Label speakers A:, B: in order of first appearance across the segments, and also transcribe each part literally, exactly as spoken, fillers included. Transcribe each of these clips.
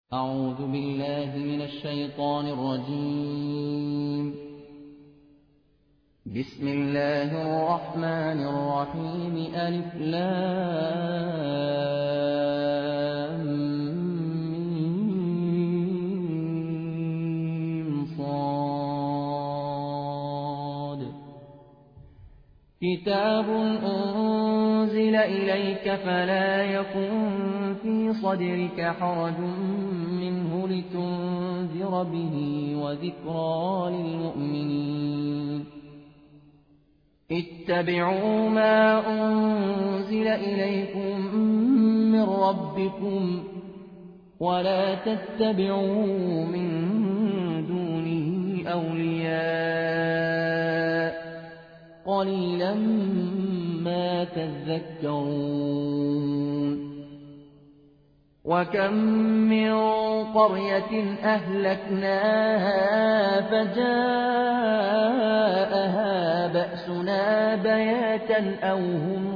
A: أعوذ بالله من الشيطان الرجيم. بسم الله الرحمن الرحيم. ألف لام ميم صاد. كتاب أنزل إليك فلا يكن في صدرك حرج منه لتنذر به وذكرى للمؤمنين. اتبعوا ما أنزل إليكم من ربكم ولا تتبعوا من دونه أولياء قليلا ما تذكرون. وكم من قرية أهلكناها فجاءها بأسنا بياتا أو هم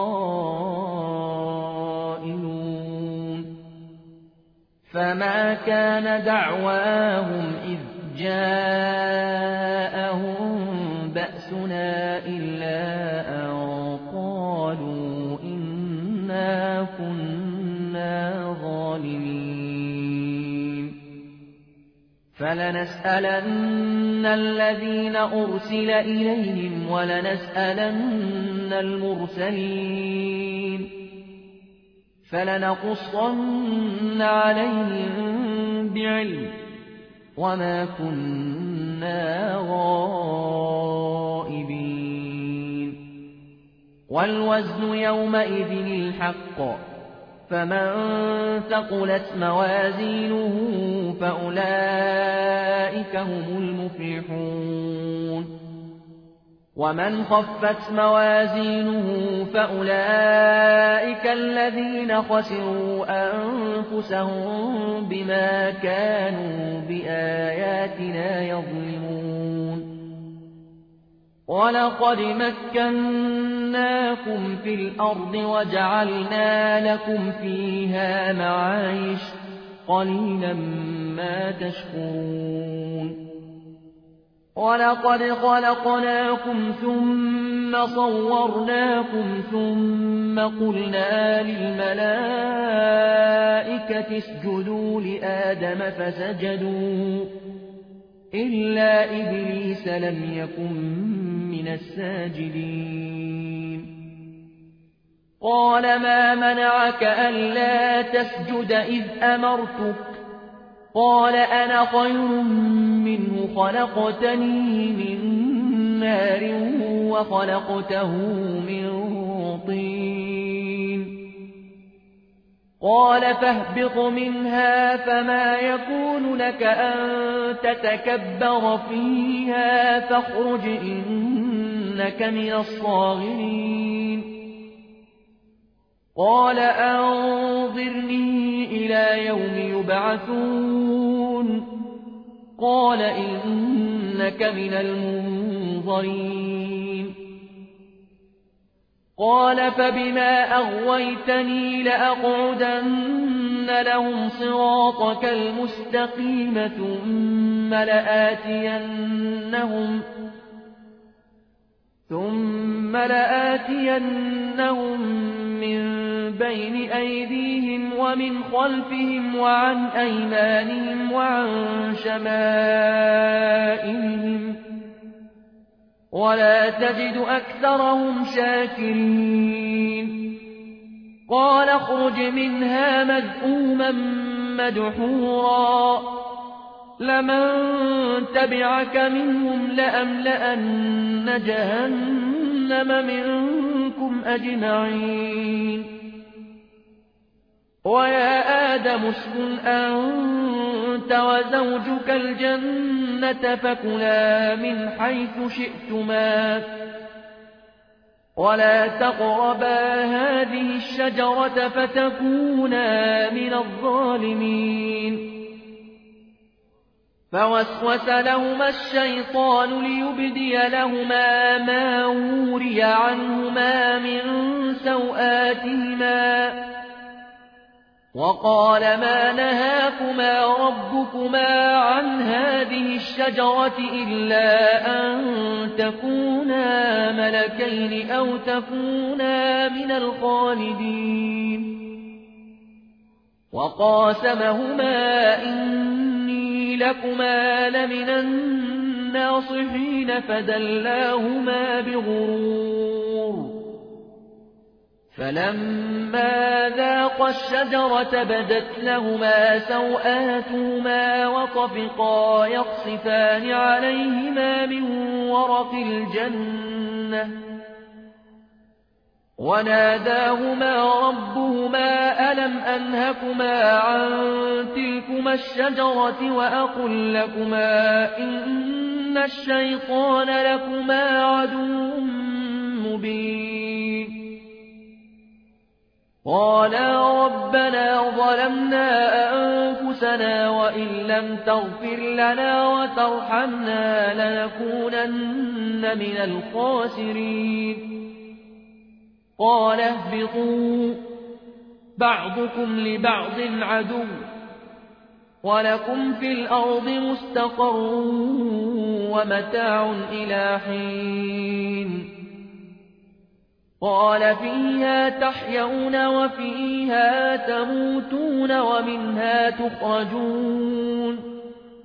A: قائلون. فما كان دعواهم إذ جاءهم بأسنا إلا أن قالوا إنا كنا ظالمين. فلنسألن الذين أرسل إليهم ولنسألن المرسلين فلنقصن عليهم بعلم وما كنا غائبين. والوزن يومئذ الحق فمن ثقلت موازينه فأولئك هم المفلحون. ومن خفت موازينه فأولئك الذين خسروا أنفسهم بما كانوا بآياتنا يظلمون. ولقد مكناكم في الأرض وجعلنا لكم فيها معايش قليلا ما تشكرون. ولقد خلقناكم ثم صورناكم ثم قلنا للملائكة اسجدوا لآدم فسجدوا إلا إبليس لم يكن من الساجدين. قال ما منعك ألا تسجد إذ أمرتك؟ قال أنا خير منه خلقتني من نار وخلقته من طين. قال فاهبط منها فما يكون لك أن تتكبر فيها فاخرج إنك من الصاغرين. قال أنظرني إلى يوم يبعثون. قال إنك من المنظرين. قال فبما أغويتني لأقعدن لهم صراطك المستقيم ثم لآتينهم ثم لآتينهم من بين أيديهم ومن خلفهم وعن أيمانهم وعن شمائلهم ولا تجد أكثرهم شاكرين. قال اخرج منها مذءوما مدحورا لمن تبعك منهم لأملأن جهنم منكم أجمعين. ويا آدم اسكن أنت وزوجك الجنة فكلا من حيث شئتما ولا تقربا هذه الشجرة فتكونا من الظالمين. فوسوس لهما الشيطان ليبدي لهما ما وري عنهما من سوآتهما وقال ما نهاكما ربكما عن هذه الشجرة إلا أن تكونا ملكين أو تكونا من الخالدين وقاسمهما إني لكما لمن الناصحين فدلاهما بغرور فلما ذاقا الشجرة بدت لهما سوآتهما وطفقا يخصفان عليهما من ورق الجنة وناداهما ربهما ألم أنهكما عن تلكما الشجرة وأقل لكما إن الشيطان لكما عدو مبين قالا ربنا ظلمنا أنفسنا وإن لم تغفر لنا وترحمنا لنكونن من الخاسرين قال اهبطوا بعضكم لبعض عدو ولكم في الأرض مستقر ومتاع إلى حين قال فيها تحيون وفيها تموتون ومنها تخرجون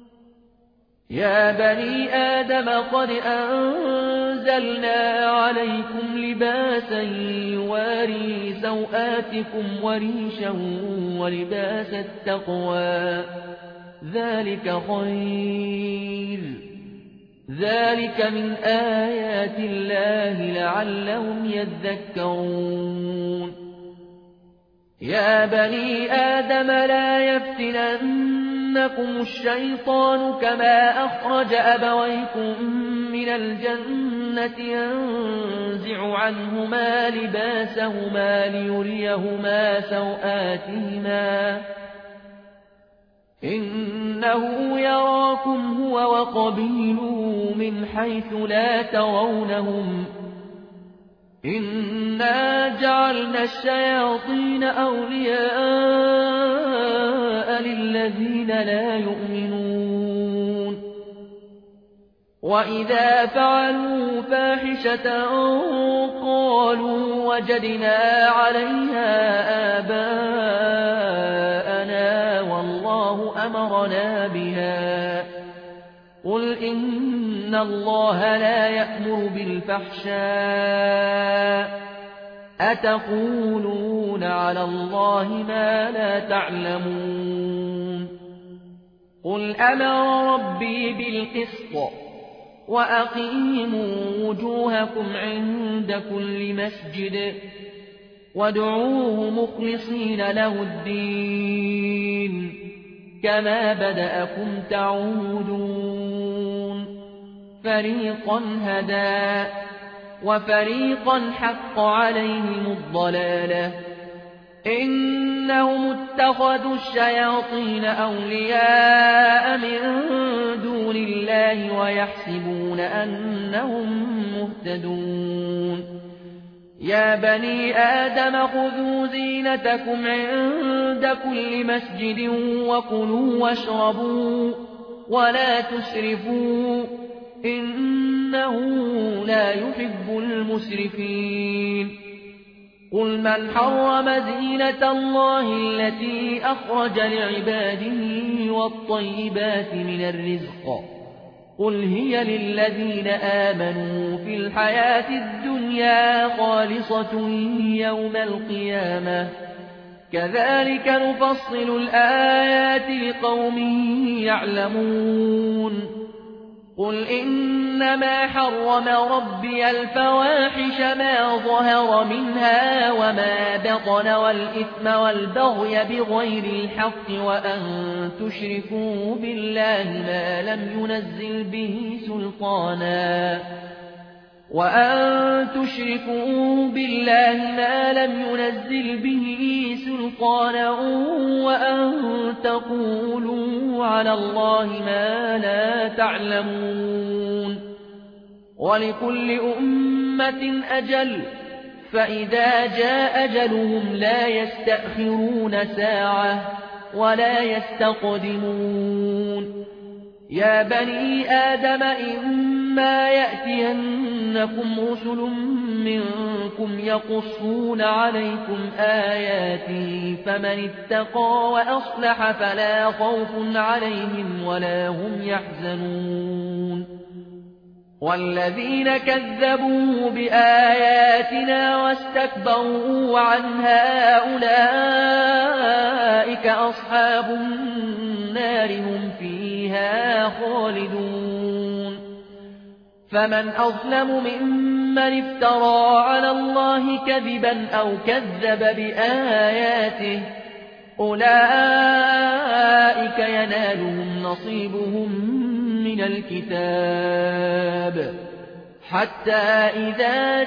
A: يا بني آدم قد أنزلنا عليكم لباسا يواري سوآتكم وريشا ولباس التقوى ذلك خير ذلك من آيات الله لعلهم يذكرون يا بني آدم لا يفتننكم الشيطان كما أخرج أبويكم من الجنة ينزع عنهما لباسهما ليريهما سوآتهما إنه يراكم هو وقبيله من حيث لا ترونهم إنا جعلنا الشياطين أولياء للذين لا يؤمنون وإذا فعلوا فاحشة قالوا وجدنا عليها آباءنا والله أمرنا بها قل إن الله لا يأمر بالفحشاء أتقولون على الله ما لا تعلمون قل أمر ربي بالقسط وأقيموا وجوهكم عند كل مسجد وادعوه مخلصين له الدين كما بدأكم تعودون فريقا هدى وفريقا حق عليهم الضلالة إنهم اتخذوا الشياطين أولياء من دون الله ويحسبون أنهم مهتدون يا بني آدم خذوا زينتكم عند كل مسجد وكلوا واشربوا ولا تسرفوا إنه لا يحب المسرفين قل من حرم زينة الله التي أخرج لعباده والطيبات من الرزق قل هي للذين آمنوا في الحياة الدنيا خالصة يوم القيامة كذلك نفصل الآيات لقوم يعلمون قل إنما حرم ربي الفواحش ما ظهر منها وما بطن والإثم والبغي بغير الحق وأن تشركوا بالله ما لم ينزل به سلطانا وأن تشركوا بالله ما لم ينزل به سلطانا وأن تقولوا على الله ما لا تعلمون ولكل أمة أجل فإذا جاء أجلهم لا يستأخرون ساعة ولا يستقدمون يا بني آدم إما يأتينكم رسل منكم يقصون عليكم آياتي فمن اتقى وأصلح فلا خوف عليهم ولا هم يحزنون والذين كذبوا بآياتنا واستكبروا عنها أولئك أصحاب النار هم فيها خالدون فمن أظلم ممن افترى على الله كذبا أو كذب بآياته أولئك ينالهم نصيبهم من الكتاب حتى إذا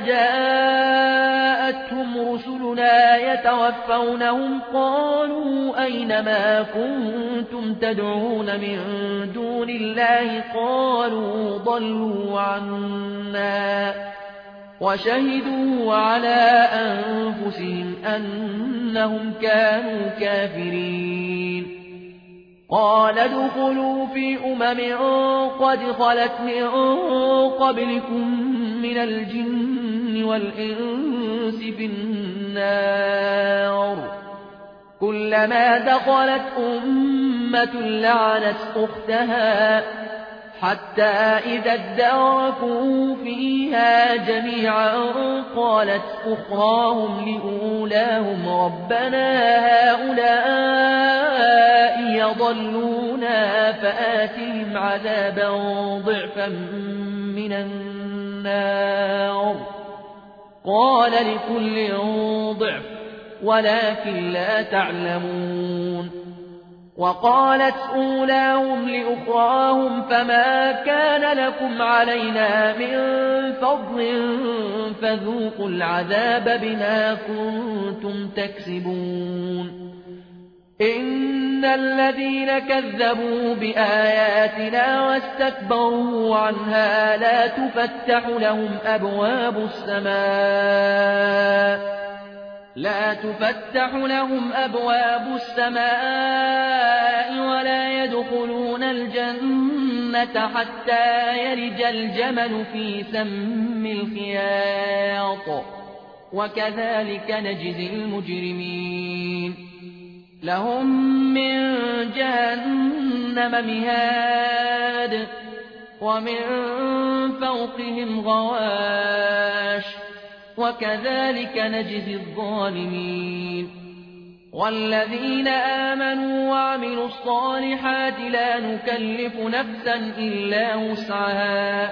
A: جاءتهم رسلنا يتوفونهم قالوا أين ما كنتم تدعون من دون الله قالوا ضلوا عنا وشهدوا على أنفسهم أنهم كانوا كافرين قال ادخلوا في أمم قد خلت من قبلكم من الجن والإنس في النار كلما دخلت أمة لعنت أختها حتى إذا اداركوا فيها جميعا قالت أخراهم لأولاهم ربنا هؤلاء يضلونا فآتهم عذابا ضعفا من النار قال لكل ضعف ولكن لا تعلمون وقالت أولاهم لأخراهم فما كان لكم علينا من فضل فذوقوا العذاب بما كنتم تكسبون إن الذين كذبوا بآياتنا واستكبروا عنها لا تفتح لهم أبواب السماء لا تفتح لهم أبواب السماء ولا يدخلون الجنة حتى يلج الجمل في سم الخياط وكذلك نجزي المجرمين لهم من جهنم مهاد ومن فوقهم غواش وكذلك نجزي الظالمين والذين آمنوا وعملوا الصالحات لا نكلف نفسا إلا وسعها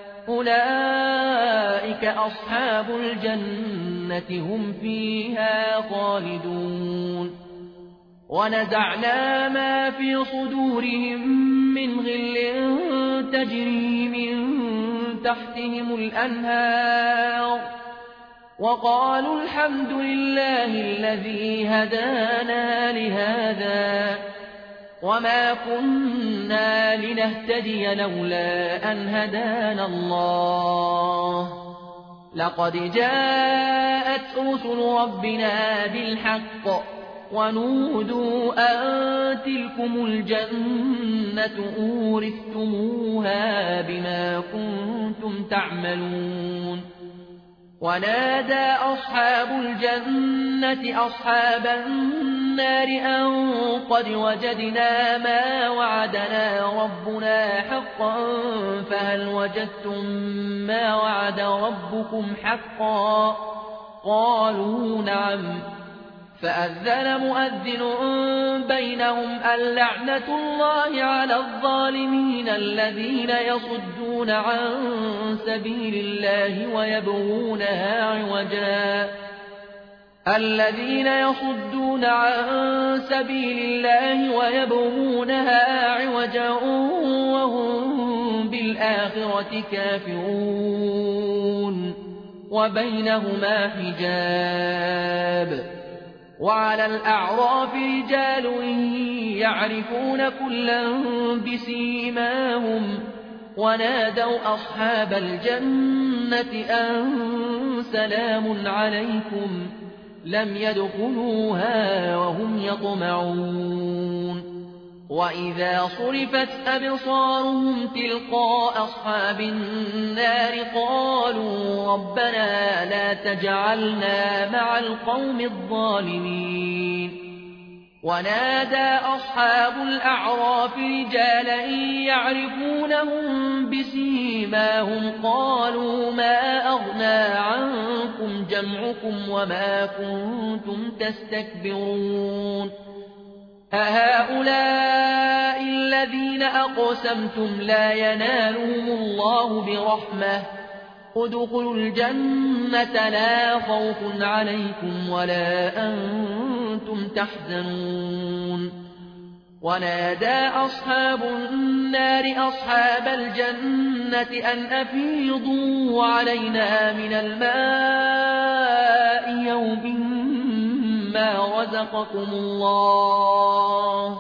A: أولئك أصحاب الجنة هم فيها خالدون ونزعنا ما في صدورهم من غل تجري من تحتهم الأنهار وقالوا الحمد لله الذي هدانا لهذا وما كنا لنهتدي لولا أن هدانا الله لقد جاءت رسل ربنا بالحق ونودوا أن تلكم الجنة أورثتموها بما كنتم تعملون ونادى أصحاب الجنة أصحاب النار أن قد وجدنا ما وعدنا ربنا حقا فهل وجدتم ما وعد ربكم حقا قالوا نعم فأذن مؤذن بينهم اللعنة الله على الظالمين الذين يصدون عن سبيل الله ويبغونها عوجا الذين يصدون عن سبيل الله ويبغونها عوجا وهم بالآخرة كافرون وبينهما حجاب وعلى الأعراف رجال يعرفون كلا بسيماهم ونادوا أصحاب الجنة أن سلام عليكم لم يدخلوها وهم يطمعون وإذا صرفت أبصارهم تلقاء أصحاب النار قالوا ربنا لا تجعلنا مع القوم الظالمين ونادى أصحاب الأعراف رجالا يعرفونهم بسيماهم قالوا ما أغنى عنكم جمعكم وما كنتم تستكبرون أهؤلاء الذين أقسمتم لا ينالهم الله برحمة ادخلوا الجنة لا خوف عليكم ولا أنتم تحزنون ونادى أصحاب النار أصحاب الجنة أن أفيضوا علينا من الماء يوم ما رزقكم الله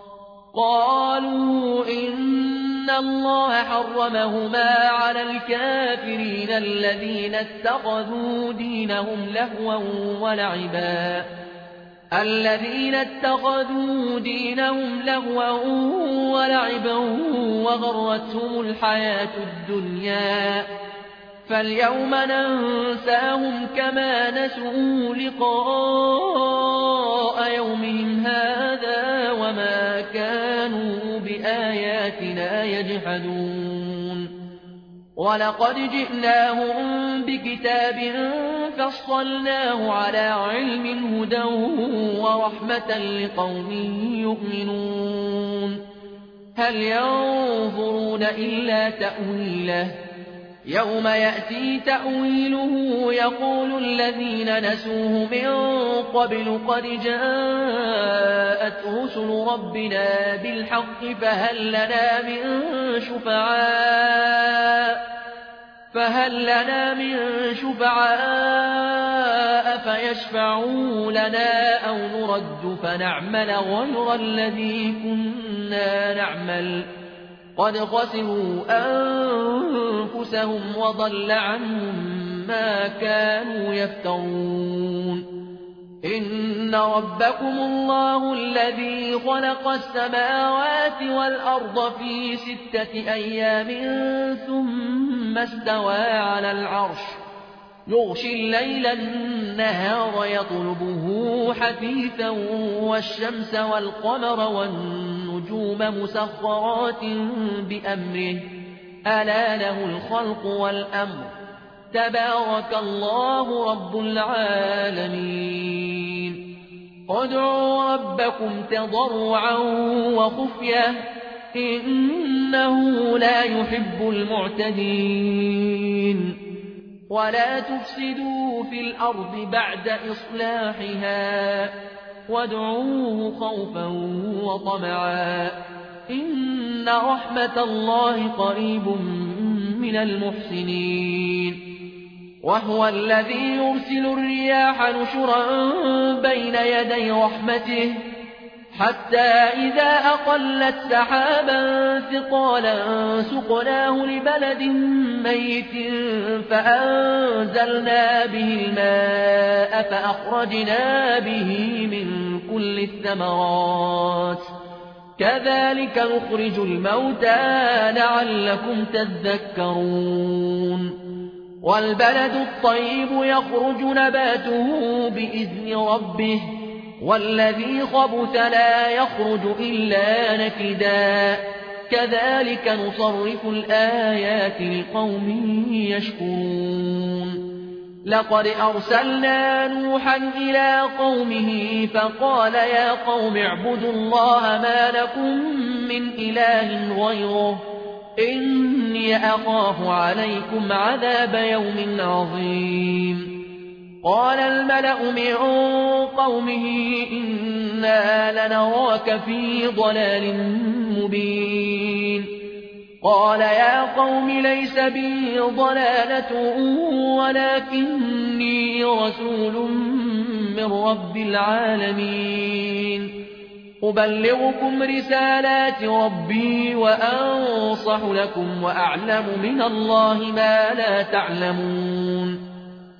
A: قالوا إن الله حرمهما على الكافرين الذين اتخذوا دينهم لهوا ولعبا الذين اتخذوا دينهم لهوا ولعبا وغرتهم الحياة الدنيا فاليوم ننساهم كما نسوا لقاء يومهم هذا وما كانوا بآياتنا يجحدون ولقد جئناهم بكتاب فصلناه على علم هدى ورحمة لقوم يؤمنون هل ينظرون إلا تأويله يوم يأتي تأويله يقول الذين نسوه من قبل قد جاءت رسل ربنا بالحق فهل لنا من شفعاء فهل لنا من شفعاء فيشفعوا لنا أو نرد فنعمل غير الذي كنا نعمل قد خسروا أنفسهم وضل عنهم ما كانوا يفترون إن ربكم الله الذي خلق السماوات والأرض في ستة أيام ثم استوى على العرش يغشي الليل النهار يطلبه حثيثا والشمس والقمر والنجوم مسخرات بأمره ألا له الخلق والأمر تبارك الله رب العالمين ادعوا ربكم تضرعا وخفية إنه لا يحب المعتدين ولا تفسدوا في الأرض بعد إصلاحها وادعوه خوفا وطمعا إن رحمة الله قريب من المحسنين وهو الذي يرسل الرياح نشرا بين يدي رحمته حتى إذا أقلت سحابا ثقالا سقناه لبلد ميت فأنزلنا به الماء فأخرجنا به من كل الثمرات كذلك نخرج الموتى لعلكم تذكرون والبلد الطيب يخرج نباته بإذن ربه والذي خبث لا يخرج إلا نكدا كذلك نصرف الآيات لقوم يشكرون لقد أرسلنا نوحا إلى قومه فقال يا قوم اعبدوا الله ما لكم من إله غيره إني أخاف عليكم عذاب يوم عظيم قال الملأ من قومه إنا لنراك في ضلال مبين قال يا قوم ليس بي ضلالة ولكني رسول من رب العالمين أبلغكم رسالات ربي وأنصح لكم وأعلم من الله ما لا تعلمون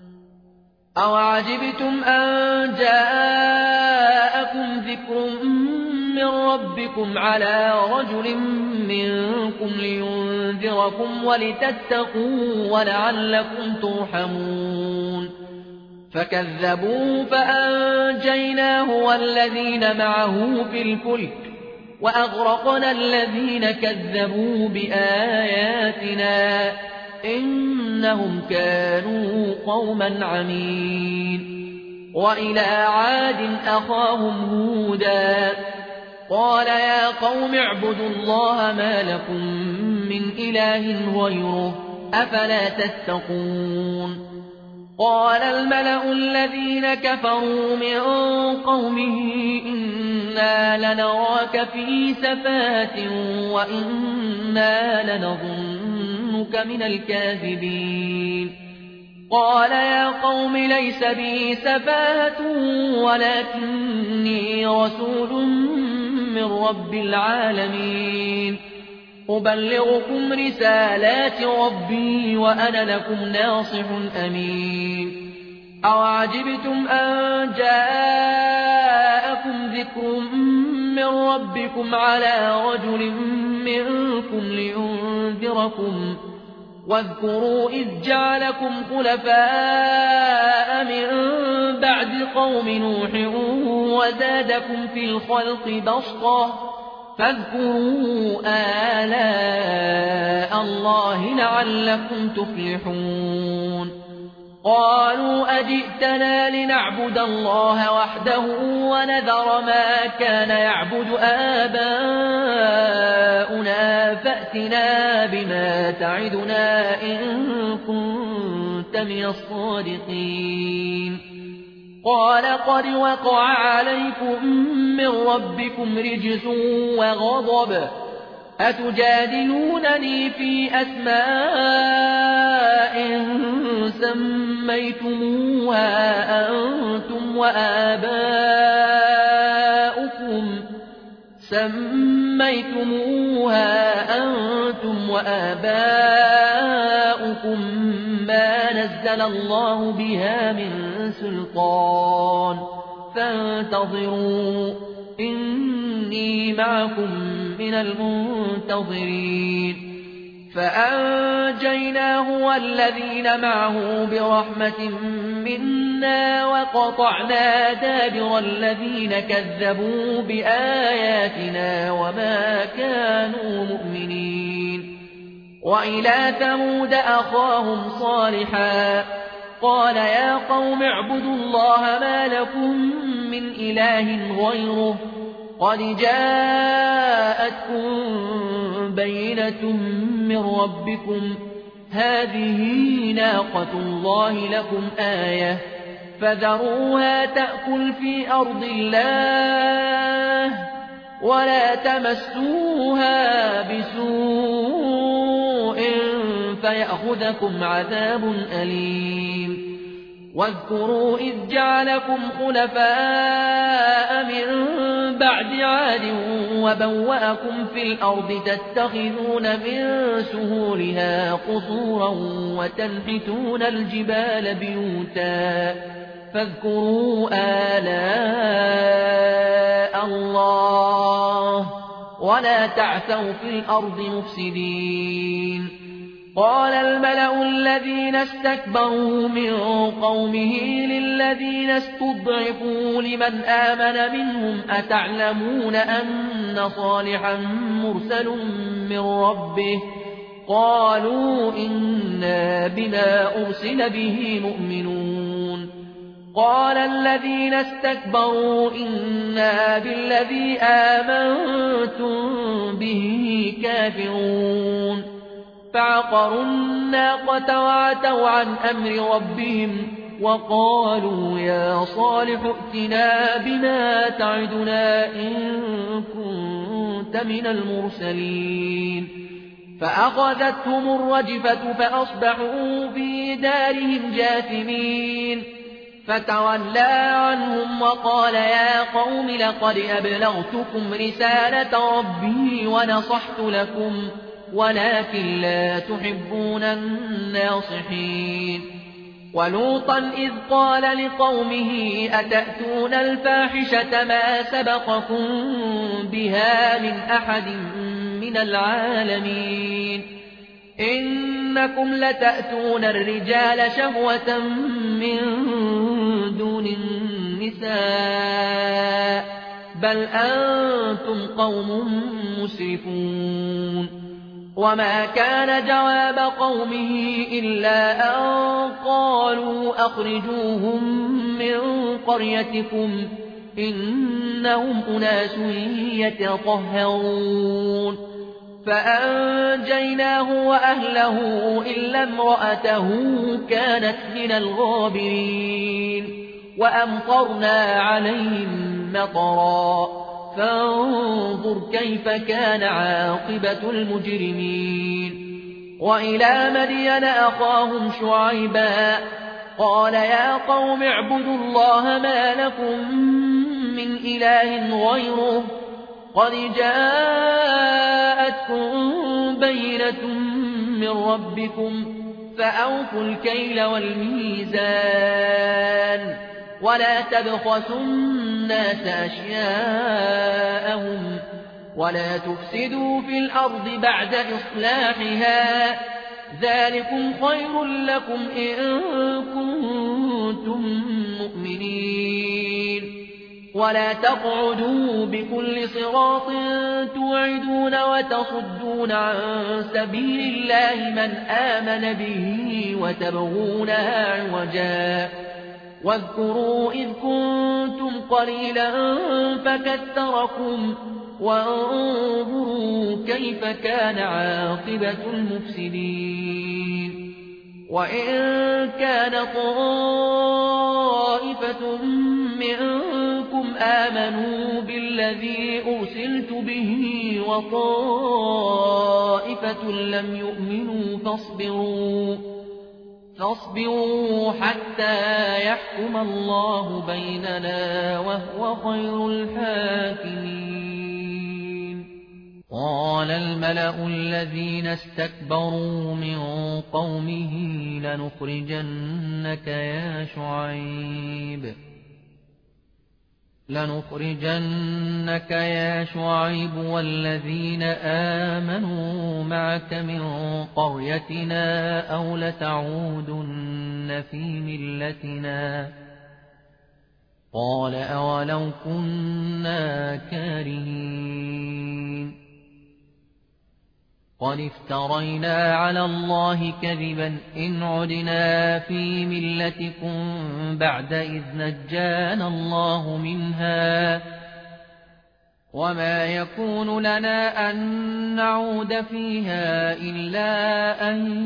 A: أوعجبتم أن جاءكم ذكر من ربكم على رجل منكم لينذركم ولتتقوا ولعلكم ترحمون فكذبوا فأنجيناه والذين معه في الفلك وأغرقنا الذين كذبوا بآياتنا إنهم كانوا قوما عمين وإلى عاد أخاهم هودا قال يا قوم اعبدوا الله ما لكم من إله غيره أفلا تتقون قال الملأ الذين كفروا من قومه إنا لنراك في سفاهة وإنا لنظنك من الكاذبين قال يا قوم ليس بي سفاهة ولكني رسول من رب العالمين أبلغكم رسالات ربي وأنا لكم ناصح أمين أوعجبتم أن جاءكم ذكر من ربكم على رجل منكم لينذركم واذكروا إذ جعلكم خلفاء من بعد قوم نوح وزادكم في الخلق بسطة فاذكروا آلاء الله لعلكم تفلحون قالوا أجئتنا لنعبد الله وحده ونذر ما كان يعبد آباؤنا فأتنا بما تعدنا إن كنت من الصادقين قال قد وقع عليكم من ربكم رجس وغضب أتجادلونني في أسماء سميتموها أنتم وآباؤكم سميتموها أنتم وآباؤكم ما نزل الله بها من سلطان فانتظروا إني معكم من المنتظرين فأنجيناه والذين معه برحمة منا وقطعنا دابر الذين كذبوا بآياتنا وما كانوا مؤمنين وإلى ثمود أخاهم صالحا قال يا قوم اعبدوا الله ما لكم من إله غيره قد جاءتكم بينة من ربكم هذه ناقة الله لكم آية فذروها تأكل في أرض الله ولا تمسوها بسوء فيأخذكم عذاب أليم واذكروا إذ جعلكم خلفاء من بعد عاد وبوأكم في الأرض تتخذون من سهولها قصورا وتنحتون الجبال بيوتا فاذكروا آلاء الله ولا تعثوا في الأرض مفسدين قال الملأ الذين استكبروا من قومه للذين استضعفوا لمن آمن منهم أتعلمون أن صالحا مرسل من ربه قالوا إنا بما أرسل به مؤمنون قال الذين استكبروا إنا بالذي آمنتم به كافرون فعقروا الناقة وعتوا عن أمر ربهم وقالوا يا صالح ائتنا بما تعدنا إن كنت من المرسلين فأخذتهم الرجفة فأصبحوا في دارهم جاثمين فتولى عنهم وقال يا قوم لقد أبلغتكم رسالة ربي ونصحت لكم ولكن لا تحبون الناصحين. ولوطا إذ قال لقومه أتأتون الفاحشة ما سبقكم بها من أحد من العالمين إنكم لتأتون الرجال شهوة من دون النساء بل أنتم قوم مسرفون. وما كان جواب قومه إلا أن قالوا أخرجوهم من قريتكم إنهم أناس يتطهرون. فأنجيناه وأهله إلا امرأته كانت من الغابرين وأمطرنا عليهم مطرا فانظر كيف كان عاقبة المجرمين. وإلى مدين أخاهم شعيبا قال يا قوم اعبدوا الله ما لكم من إله غيره قد جاءتكم بينة من ربكم فأوفوا الكيل والميزان ولا تبخسوا الناس أشياءهم ولا تفسدوا في الأرض بعد إصلاحها ذلكم خير لكم إن كنتم مؤمنين. ولا تقعدوا بكل صراط توعدون وتصدون عن سبيل الله من آمن به وتبغونها عوجا واذكروا إذ كنتم قليلا فكثركم وانظروا كيف كان عاقبة المفسدين. وإن كان طائفة منكم آمنوا بالذي أرسلت به وطائفة لم يؤمنوا فاصبروا فاصبروا حتى يحكم الله بيننا وهو خير الحاكمين. قال الملأ الذين استكبروا من قومه لنخرجنك يا شعيب لنخرجنك يا شعيب والذين آمنوا معك من قريتنا أو لتعودن في ملتنا قال أولو كنا كارهين قد افترينا على الله كذبا إن عدنا في ملتكم بعد إذ نجانا الله منها وما يكون لنا أن نعود فيها إلا أن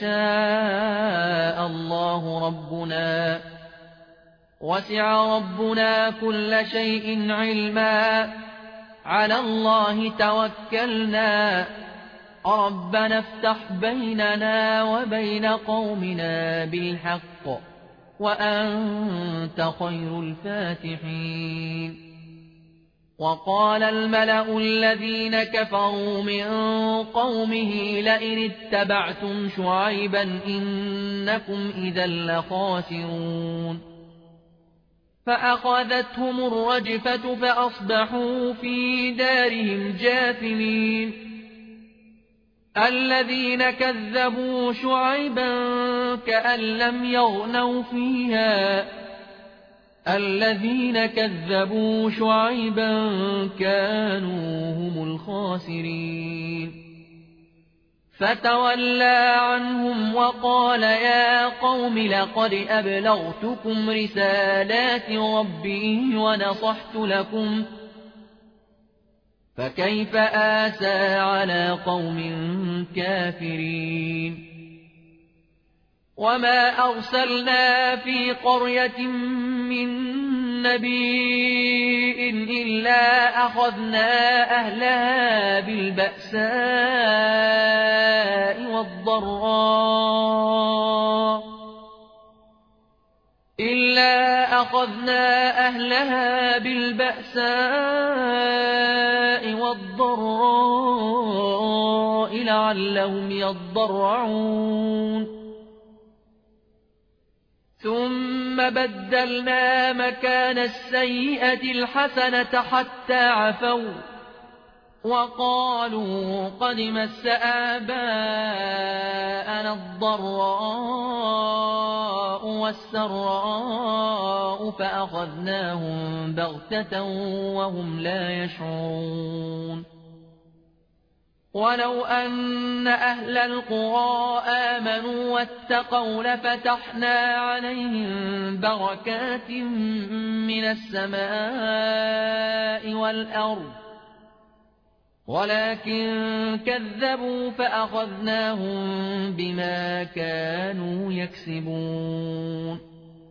A: يشاء الله ربنا وسع ربنا كل شيء علما على الله توكلنا ربنا افتح بيننا وبين قومنا بالحق وأنت خير الفاتحين. وقال الملأ الذين كفروا من قومه لئن اتبعتم شعيبا إنكم إذا لخاسرون. فأخذتهم الرجفة فأصبحوا في دارهم جاثمين. الذين كذبوا شعيبا كأن لم يغنوا فيها الذين كذبوا شعيبا كانوا هم الخاسرين. فتولى عنهم وقال يا قوم لقد أبلغتكم رسالات ربي ونصحت لكم فكيف آسى على قوم كافرين. وما أرسلنا في قرية من نبي إلا أخذنا أهلها بالبأساء والضراء إلا أخذنا أهلها بالبأساء والضراء لعلهم يضرعون ثم بدلنا مكان السيئة الحسنة حتى عفوا وقالوا قد مس آباءنا الضراء والسراء فأخذناهم بغتة وهم لا يشعرون ولو أن أهل القرى آمنوا واتقوا لفتحنا عليهم بركات من السماء والأرض ولكن كذبوا فأخذناهم بما كانوا يكسبون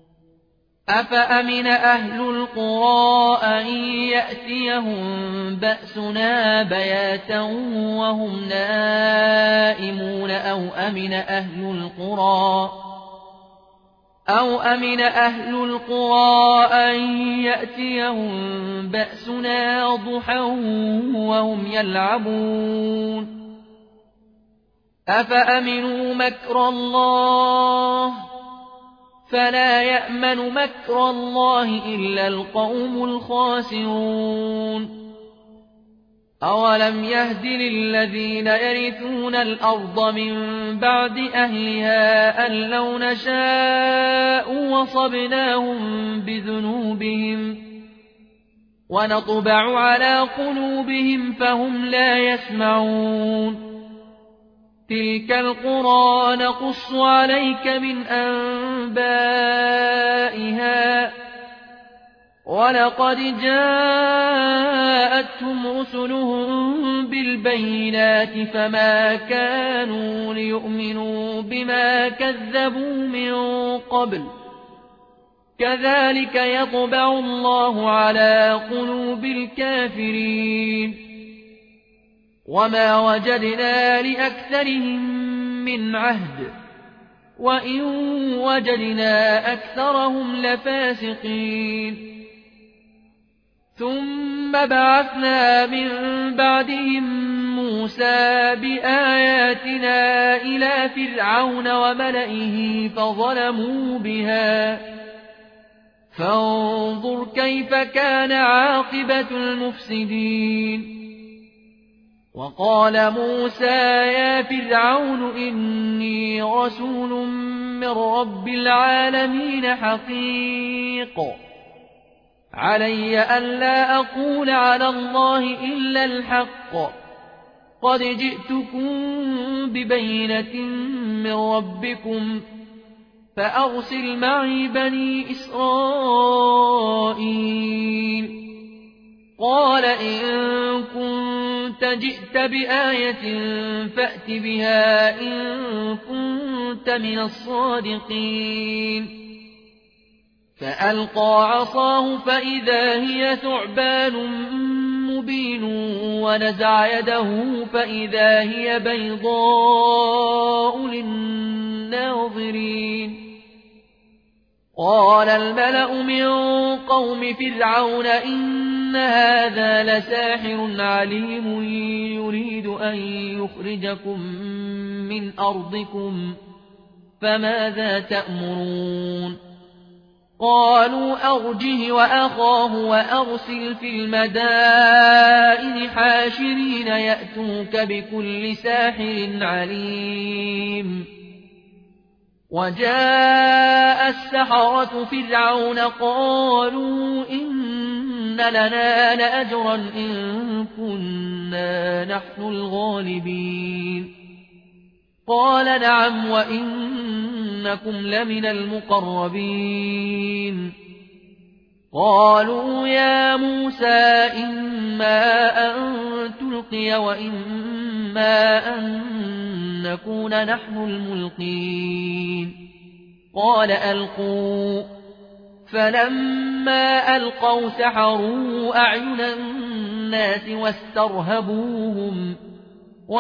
A: أفأمن أهل القرى أن يأتيهم بأسنا بياتا وهم نائمون أو أمن أهل القرى أو أمن أهل القرى أن يأتيهم بأسنا ضحى وهم يلعبون أفأمنوا مكر الله فلا يأمن مكر الله إلا القوم الخاسرون أولم يهد للذين يرثون الأرض من بعد أهلها أن لو نشاء وصبناهم بذنوبهم ونطبع على قلوبهم فهم لا يسمعون تلك القرى نقص عليك من أنبائها ولقد جاءتهم رسلهم بالبينات فما كانوا ليؤمنوا بما كذبوا من قبل كذلك يطبع الله على قلوب الكافرين وما وجدنا لأكثرهم من عهد وإن وجدنا أكثرهم لفاسقين ثم بعثنا من بعدهم موسى بآياتنا إلى فرعون وملئه فظلموا بها فانظر كيف كان عاقبة المفسدين وقال موسى يا فرعون إني رسول من رب العالمين حقيق علي ألا أقول على الله إلا الحق قد جئتكم ببينة من ربكم فأرسل معي بني إسرائيل قال إن كنت جئت بآية فأت بها إن كنت من الصادقين فألقى عصاه فإذا هي ثعبان مبين ونزع يده فإذا هي بيضاء للناظرين قال الملأ من قوم فرعون إن هذا لساحر عليم يريد أن يخرجكم من أرضكم فماذا تأمرون قالوا أرجه وأخاه وأرسل في المدائن حاشرين يأتوك بكل ساحر عليم وجاء السحرة فرعون قالوا إن لنا لأجرا إن كنا نحن الغالبين قال نعم وإنكم لمن المقربين قالوا يا موسى إما أن تلقي وإما أن نكون نحن الملقين قال ألقوا فلما ألقوا سحروا أعين الناس واسترهبوهم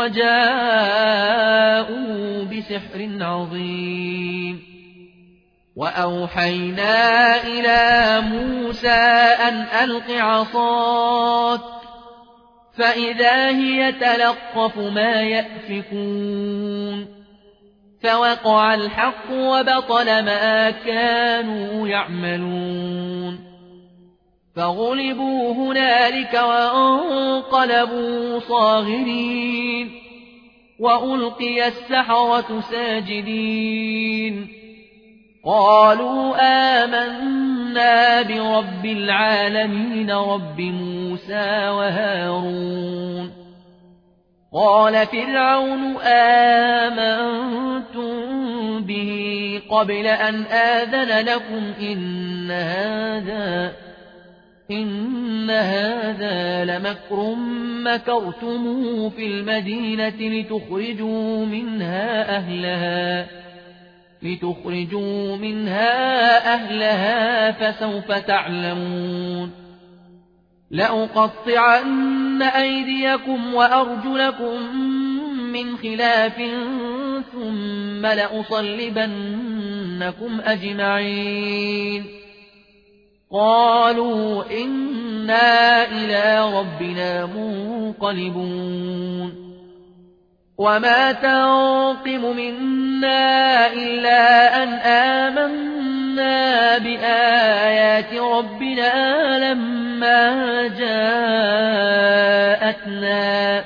A: وجاءوا بسحر عظيم وأوحينا إلى موسى أن ألق عصاك فإذا هي تلقف ما يأفكون فوقع الحق وبطل ما كانوا يعملون فغلبوا هنالك وانقلبوا صاغرين وألقي السحرة ساجدين قالوا آمنا برب العالمين رب موسى وهارون قال فرعون آمنتم به قبل أن آذن لكم إن هذا إن هذا لمكر مكرتموه في المدينة لتخرجوا منها أهلها لتخرجوا منها أهلها فسوف تعلمون لأقطعن أيديكم وأرجلكم من خلاف ثم لأصلبنكم أجمعين قالوا إنا إلى ربنا منقلبون وما تنقم منا إلا أن آمنا بآيات ربنا لما جاءتنا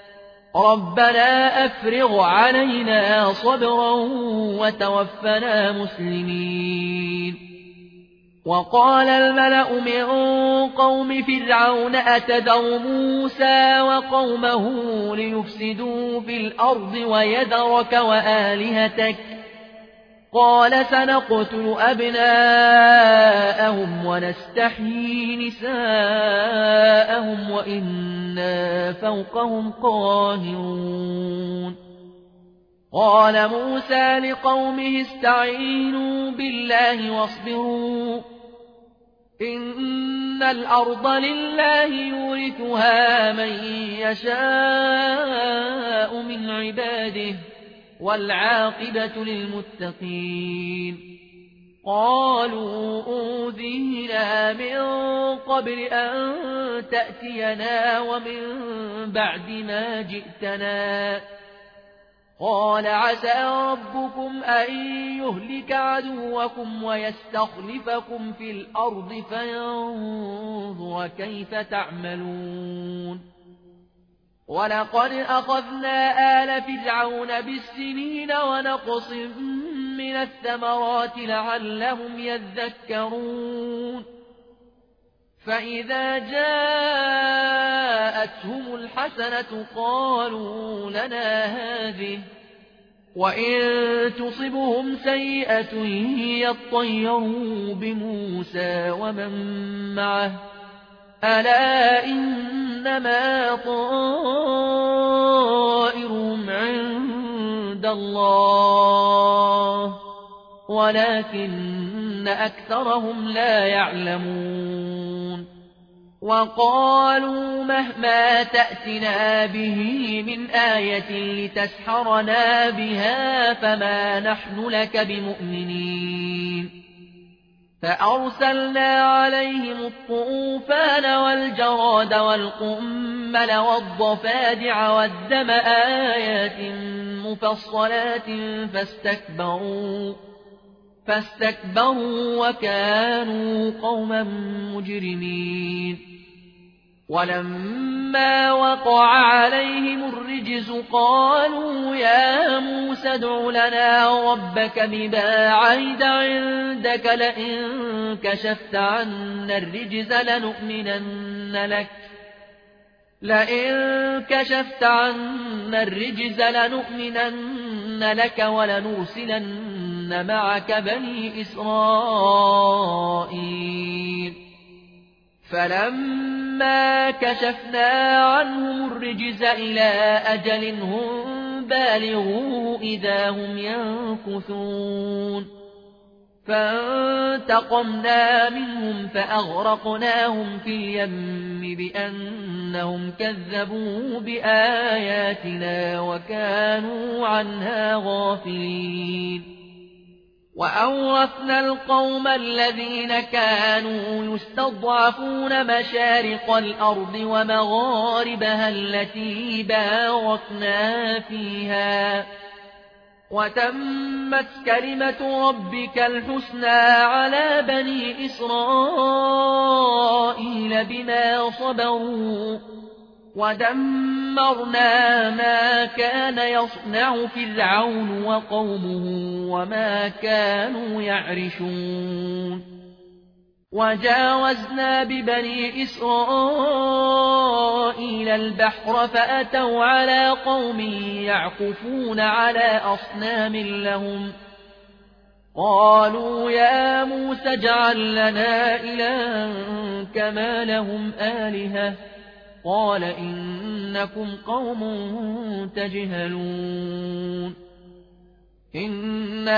A: ربنا أفرغ علينا صبرا وتوفنا مسلمين وقال الملأ من قوم فرعون أتذر موسى وقومه ليفسدوا في الأرض ويذرك وآلهتك قال سنقتل أبناءهم ونستحيي نساءهم وإنا فوقهم قاهرون قال موسى لقومه استعينوا بالله واصبروا إن الأرض لله يورثها من يشاء من عباده والعاقبة للمتقين قالوا أوذينا من قبل أن تأتينا ومن بعد ما جئتنا قال عسى ربكم أن يهلك عدوكم ويستخلفكم في الأرض فينظر كيف تعملون ولقد أخذنا آل فرعون بالسنين ونقص من الثمرات لعلهم يذكرون فإذا جاءتهم الحسنة قالوا لنا هذه وإن تصبهم سيئة يطيروا بموسى ومن معه ألا إنما طائرهم عند الله ولكن أكثرهم لا يعلمون وقالوا مهما تأتنا به من آية لتسحرنا بها فما نحن لك بمؤمنين فأرسلنا عليهم الطوفان والجراد والقمل والضفادع والدم آيات مفصلات فاستكبروا فاستكبروا وكانوا قوما مجرمين ولما وقع عليهم الرجز قالوا يا موسى ادع لنا ربك بما عهد عندك لئن كشفت عنا الرجز لنؤمنن لك لئن كشفت عنا الرجز لنؤمنن لك ولنرسلن معك بني إسرائيل فلما كشفنا عنهم الرجز إلى أجل هم بالغوه إذا هم ينكثون فانتقمنا منهم فأغرقناهم في اليم بأنهم كذبوا بآياتنا وكانوا عنها غافلين وأورثنا القوم الذين كانوا يستضعفون مشارق الأرض ومغاربها التي باركنا فيها وتمت كلمة ربك الحسنى على بني إسرائيل بما صبروا ودمرنا ما كان يصنع فرعون وقومه وما كانوا يعرشون وجاوزنا ببني إسرائيل البحر فأتوا على قوم يعكفون على أصنام لهم قالوا يا موسى اجعل لنا إلها كما لهم آلهة قال إنكم قوم تجهلون إن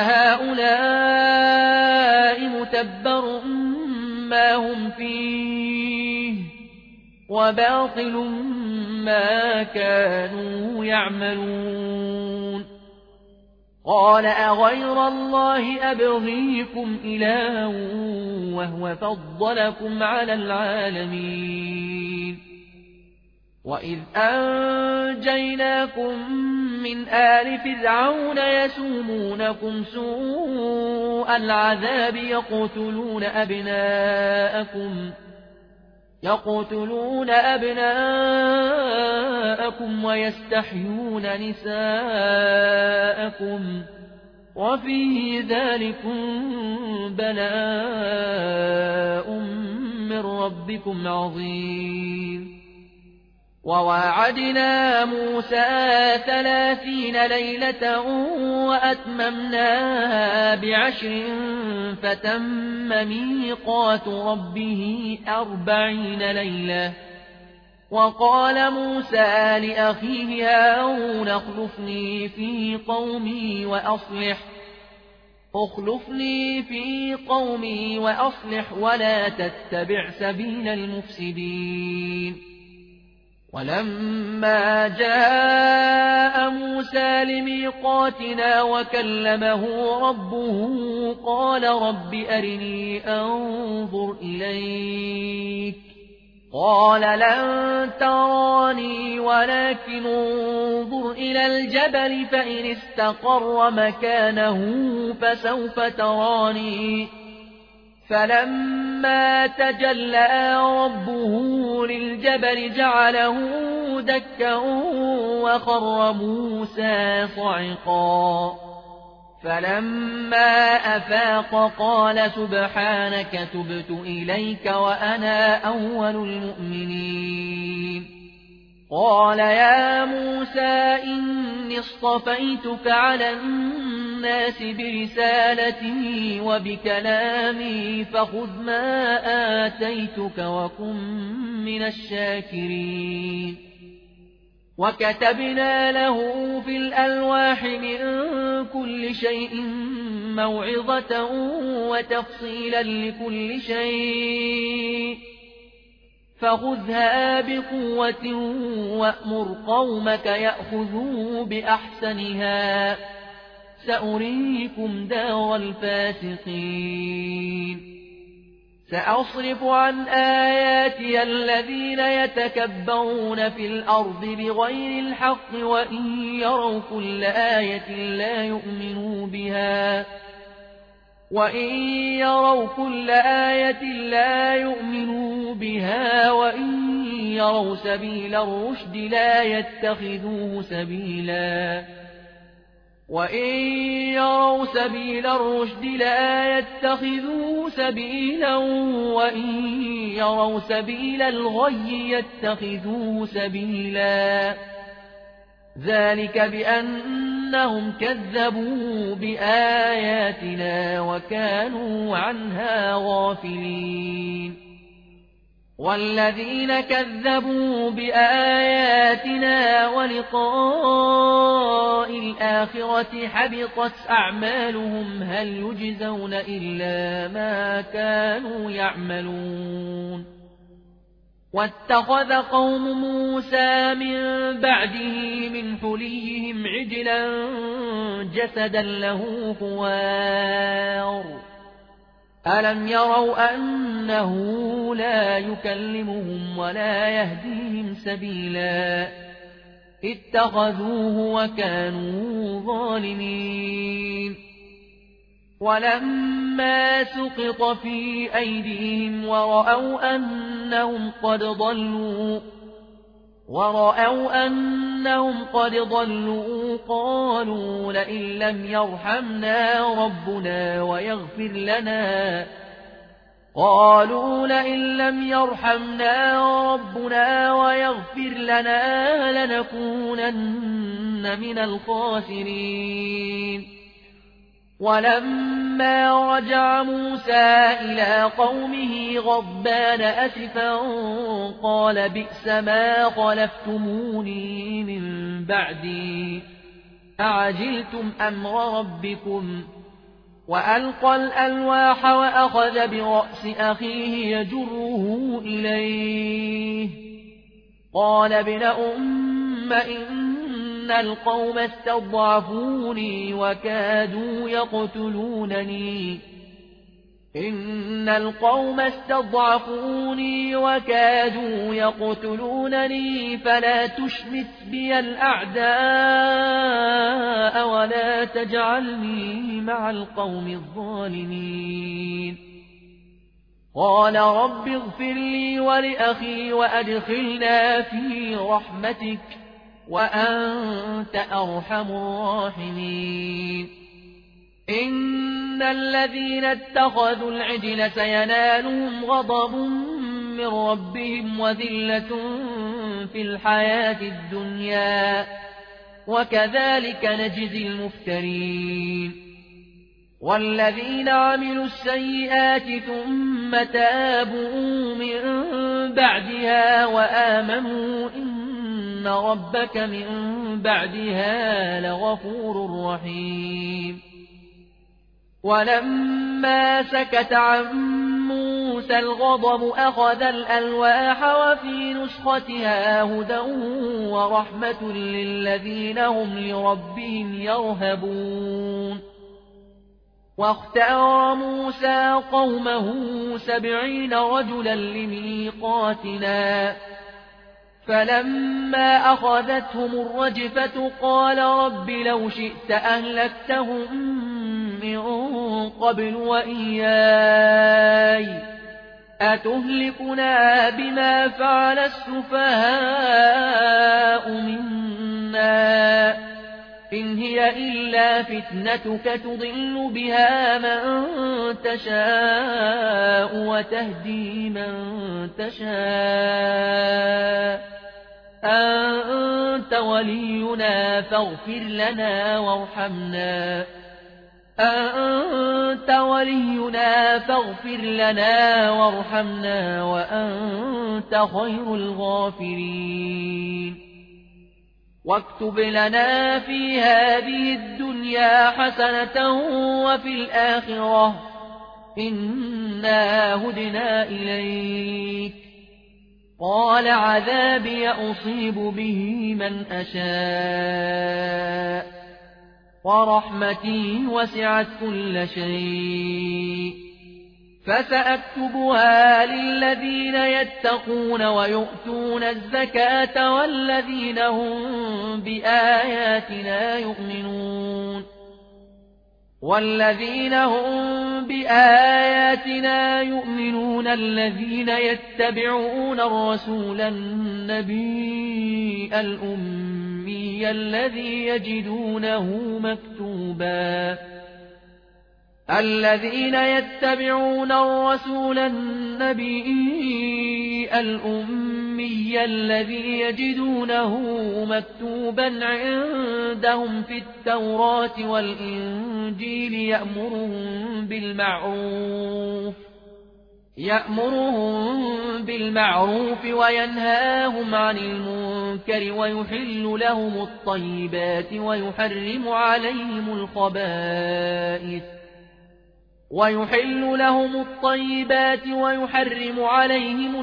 A: هؤلاء متبر ما هم فيه وباطل ما كانوا يعملون قال أغير الله أبغيكم إلها وهو فضلكم على العالمين وإذ أنجيناكم من آل فرعون يسومونكم سوء العذاب يقتلون أبناءكم يقتلون أبناءكم ويستحيون نساءكم وفي ذلكم بلاء من ربكم عظيم وواعدنا موسى ثلاثين ليلة وأتممناها بعشر فتم ميقات ربه أربعين ليلة وقال موسى لأخيه هارون اخلفني في قومي وأصلح اخلفني في قومي وأصلح ولا تتبع سبيل المفسدين ولما جاء موسى لميقاتنا وكلمه ربه قال رب أرني أنظر إليك قال لن تراني ولكن انظر إلى الجبل فإن استقر مكانه فسوف تراني فلما تجلى ربه للجبل جعله دكا وخر موسى صعقا فلما أفاق قال سبحانك تبت إليك وأنا أول المؤمنين قال يا موسى إني اصطفيتك على الناس برسالتي وبكلامي فخذ ما آتيتك وكن من الشاكرين وكتبنا له في الألواح من كل شيء موعظة وتفصيلا لكل شيء فخذها بقوة وأمر قومك يأخذوا بأحسنها سأريكم دار الفاسقين سأصرف عن آياتي الذين يتكبرون في الأرض بغير الحق وإن يروا كل آية لا يؤمنوا بها وإن يروا كل آية لا يؤمنوا بها وإن يروا سبيل الرشد لا يتخذوه سبيلا وإن يروا سبيل الرشد لا يتخذوه سبيلا وإن يروا سبيل الغي يتخذوه سبيلا ذلك بأنهم كذبوا بآياتنا وكانوا عنها غافلين والذين كذبوا بآياتنا ولقاء الآخرة حبطت أعمالهم هل يجزون إلا ما كانوا يعملون واتخذ قوم موسى من بعده من حليهم عجلا جسدا له خوار ألم يروا أنه لا يكلمهم ولا يهديهم سبيلا اتخذوه وكانوا ظالمين ولما سقط في أيديهم ورأوا أنهم قد ضلوا ورأوا أنهم قد ضلوا قالوا لئن لم يرحمنا ربنا ويغفر لنا قالوا لئن لم يرحمنا ربنا ويغفر لنا لنكونن من الخاسرين ولما رجع موسى إلى قومه غضبان أسفا قال بئس ما خلفتموني من بعدي أعجلتم أمر ربكم وألقى الألواح وأخذ برأس أخيه يجره إليه قال ابن أم إن القوم استضعفوني وكادوا يقتلونني إن القوم استضعفوني وكادوا يقتلونني فلا تشمت بي الأعداء ولا تجعلني مع القوم الظالمين قال رب اغفر لي ولأخي وأدخلنا في رحمتك وأنت أرحم الراحمين إن الذين اتخذوا العجل سينالهم غضب من ربهم وذلة في الحياة الدنيا وكذلك نجزي المفترين والذين عملوا السيئات ثم تابوا من بعدها وآمنوا إن ربك من بعدها لغفور رحيم ولما سكت عن موسى الغضب أخذ الألواح وفي نسختها هدى ورحمة للذين هم لربهم يرهبون واختار موسى قومه سبعين رجلا لميقاتنا فلما أخذتهم الرجفة قال رب لو شئت أهلكتهم من قبل وإياي أتهلكنا بما فعل السفهاء منا إن هي إلا فتنتك تضل بها من تشاء وتهدي من تشاء أنت ولينا فاغفر لنا وارحمنا أنت ولينا فاغفر لنا وارحمنا وأنت خير الغافرين واكتب لنا في هذه الدنيا حسنة وفي الآخرة إنا هدنا إليك قال عذابي أصيب به من أشاء ورحمتي وسعت كل شيء فسأكتبها للذين يتقون ويؤتون الزكاة والذين هم بآياتنا يؤمنون والذين هم بآياتنا يؤمنون الذين يتبعون الرسول النبي الأمي الذي يجدونه مكتوبا الذين يتبعون الرسول النبي الأمي الذي يجدونه مكتوبا عندهم في التوراة والإنجيل يأمرهم بالمعروف يأمرهم بالمعروف وينهاهم عن المنكر ويحل لهم الطيبات ويحرم عليهم الخبائث ويحل لهم الطيبات ويحرم عليهم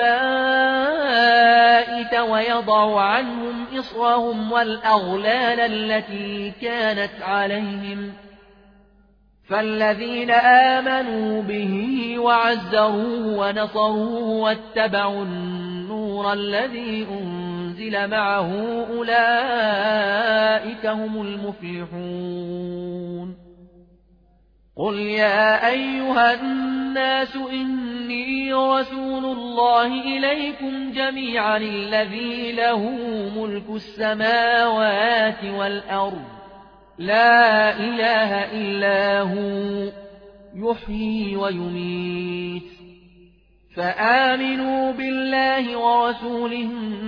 A: الخبائث ويضع عنهم إصرهم والأغلال التي كانت عليهم فالذين آمنوا به وعزروه ونصروه واتبعوا النور الذي أنزل معه أولئك هم المفلحون قل يا أيها الناس إني رسول الله إليكم جميعا الذي له ملك السماوات والأرض لا إله إلا هو يحيي ويميت فآمنوا بالله ورسوله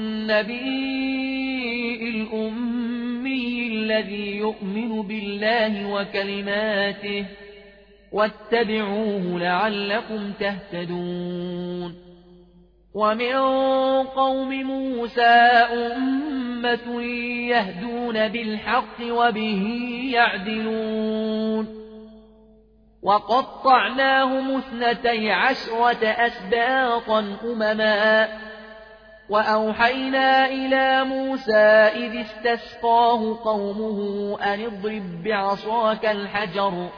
A: النبي الأمي الذي يؤمن بالله وكلماته واتبعوه لعلكم تهتدون ومن قوم موسى أمة يهدون بالحق وبه يعدلون وقطعناهم اثنتي عشرة أسباطا أمما وأوحينا إلى موسى إذ استسقاه قومه أن اضرب بعصاك الحجر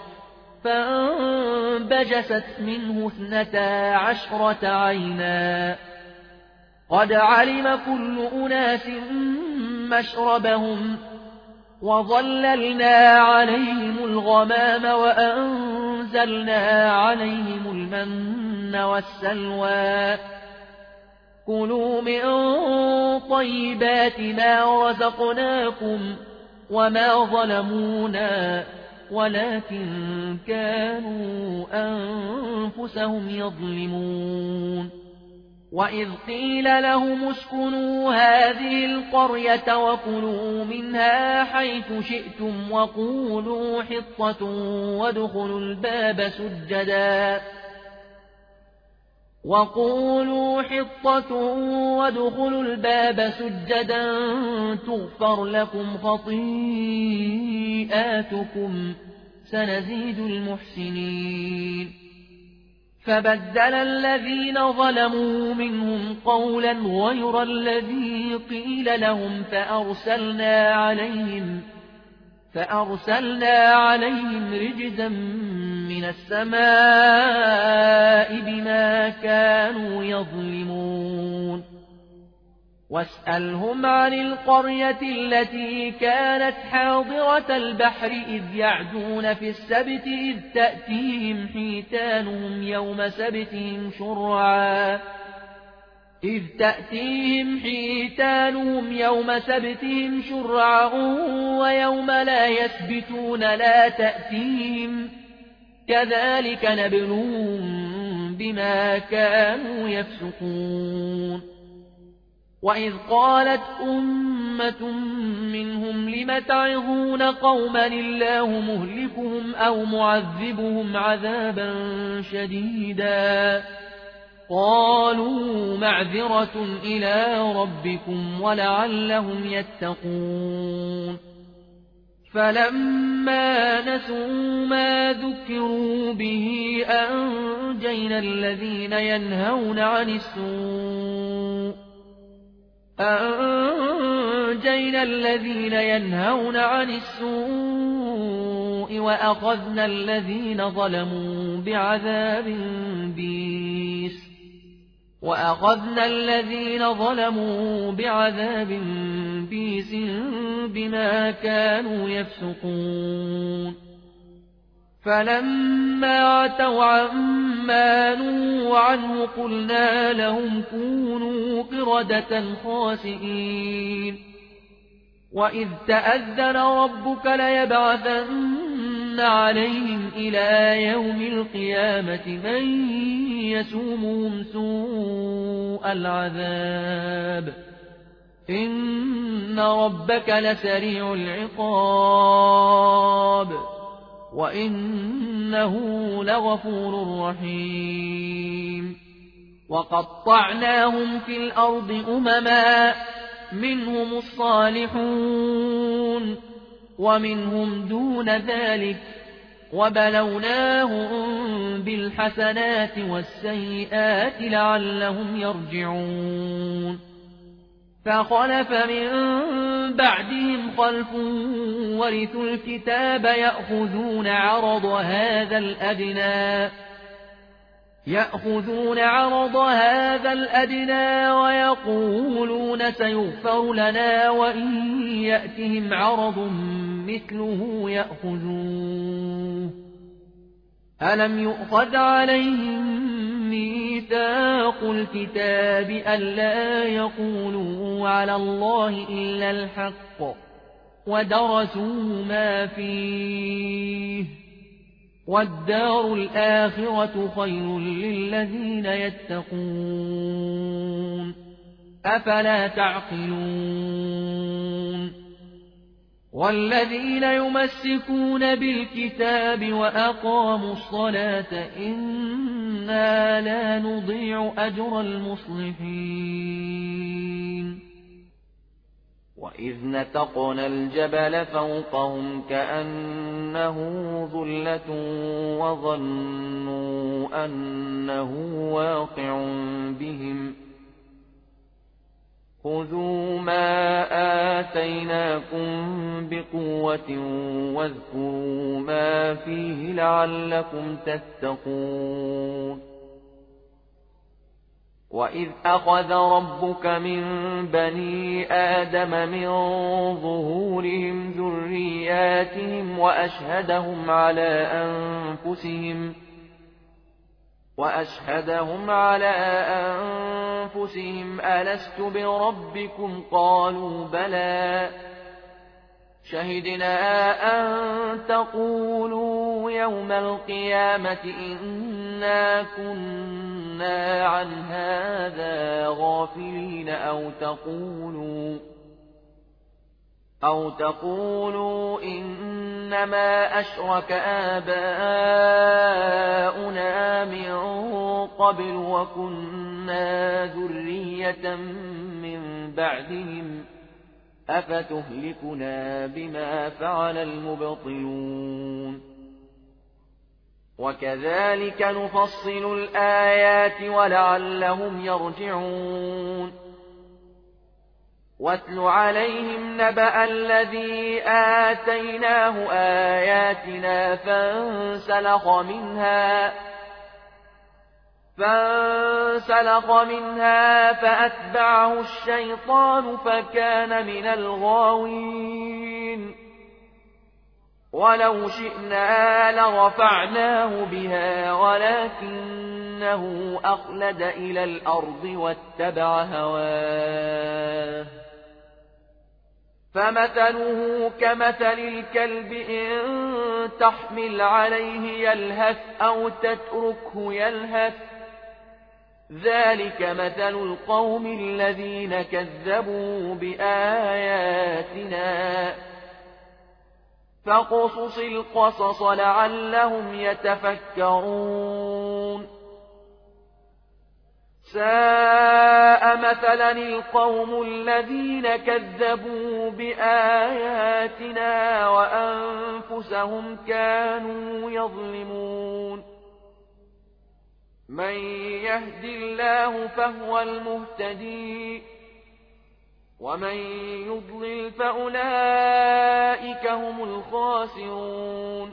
A: فانبجست منه اثنتا عشرة عينا قد علم كل أناس مشربهم وظللنا عليهم الغمام وأنزلنا عليهم المن والسلوى كلوا من طيبات ما رزقناكم وما ظلمونا ولكن كانوا أنفسهم يظلمون وإذ قيل لهم اسكنوا هذه القرية وكلوا منها حيث شئتم وقولوا حطة وادخلوا الباب سجدا وقولوا حطة وادخلوا الباب سجدا تغفر لكم خطيئاتكم سنزيد المحسنين فبدل الذين ظلموا منهم قولا غير الذي قيل لهم فأرسلنا عليهم فأرسلنا عليهم رجزا من السماء بما كانوا يظلمون واسألهم عن القرية التي كانت حاضرة البحر إذ يعدون في السبت إذ تأتيهم حيتانهم يوم سبتهم شرعا إذ تأتيهم حيتانهم يوم سبتهم شرعا ويوم لا يسبتون لا تأتيهم كذلك نبلوهم بما كانوا يفسقون وإذ قالت أمة منهم لم تعظون قوما الله مهلكهم أو معذبهم عذابا شديدا قالوا معذرة إلى ربكم ولعلهم يتقون فلما نسوا ما ذكروا به أنجينا الذين ينهون عن السوء أنجينا الذين ينهون عن السوء وأخذنا الذين ظلموا بعذاب بئيس وأخذنا الذين ظلموا بعذاب بئيس بما كانوا يفسقون فلما عتوا عما نهوا عنه قلنا لهم كونوا قردة خاسئين وإذ تأذن ربك ليبعثن عليهم إلى يوم القيامة من يسومهم سوء العذاب إن ربك لسريع العقاب وإنه لغفور رحيم وقطعناهم في الأرض أمما منهم الصالحون ومنهم دون ذلك وبلوناهم بالحسنات والسيئات لعلهم يرجعون فخلف من بعدهم خلف ورثوا الكتاب يأخذون عرض هذا الأدنى يأخذون عرض هذا الأدنى ويقولون سيغفر لنا وإن يأتهم عرض مثله يأخذوه ألم يؤخذ عليهم ميثاق الكتاب ألا يقولوا على الله إلا الحق ودرسوا ما فيه والدار الآخرة خير للذين يتقون أفلا تعقلون والذين يمسكون بالكتاب وأقاموا الصلاة إنا لا نضيع أجر المصلحين وإذ نتقنا الجبل فوقهم كأنه ظلة وظنوا أنه واقع بهم خذوا ما آتيناكم بقوة واذكروا ما فيه لعلكم تتقون وإذ أخذ ربك من بني آدم من ظهورهم ذرياتهم وأشهدهم على أنفسهم وأشهدهم على أنفسهم ألست بربكم قالوا بلى شهدنا أن تقولوا يوم القيامة إنا كنا عن هذا غافلين أو تقولوا أو تقولوا إنما أشرك آباؤنا من قبل وكنا ذرية من بعدهم أفتهلكنا بما فعل المبطلون وكذلك نفصل الآيات ولعلهم يرجعون واتل عليهم نبأ الذي آتيناه آياتنا فانسلخ منها فانسلخ منها فأتبعه الشيطان فكان من الغاوين ولو شئنا لرفعناه بها ولكنه أخلد إلى الأرض واتبع هواه فمثله كمثل الكلب إن تحمل عليه يلهث أو تتركه يلهث ذلك مثل القوم الذين كذبوا بآياتنا فاقصص القصص لعلهم يتفكرون ساء مثلا القوم الذين كذبوا بآياتنا وأنفسهم كانوا يظلمون من يهد الله فهو المهتدي ومن يضلل فأولئك هم الخاسرون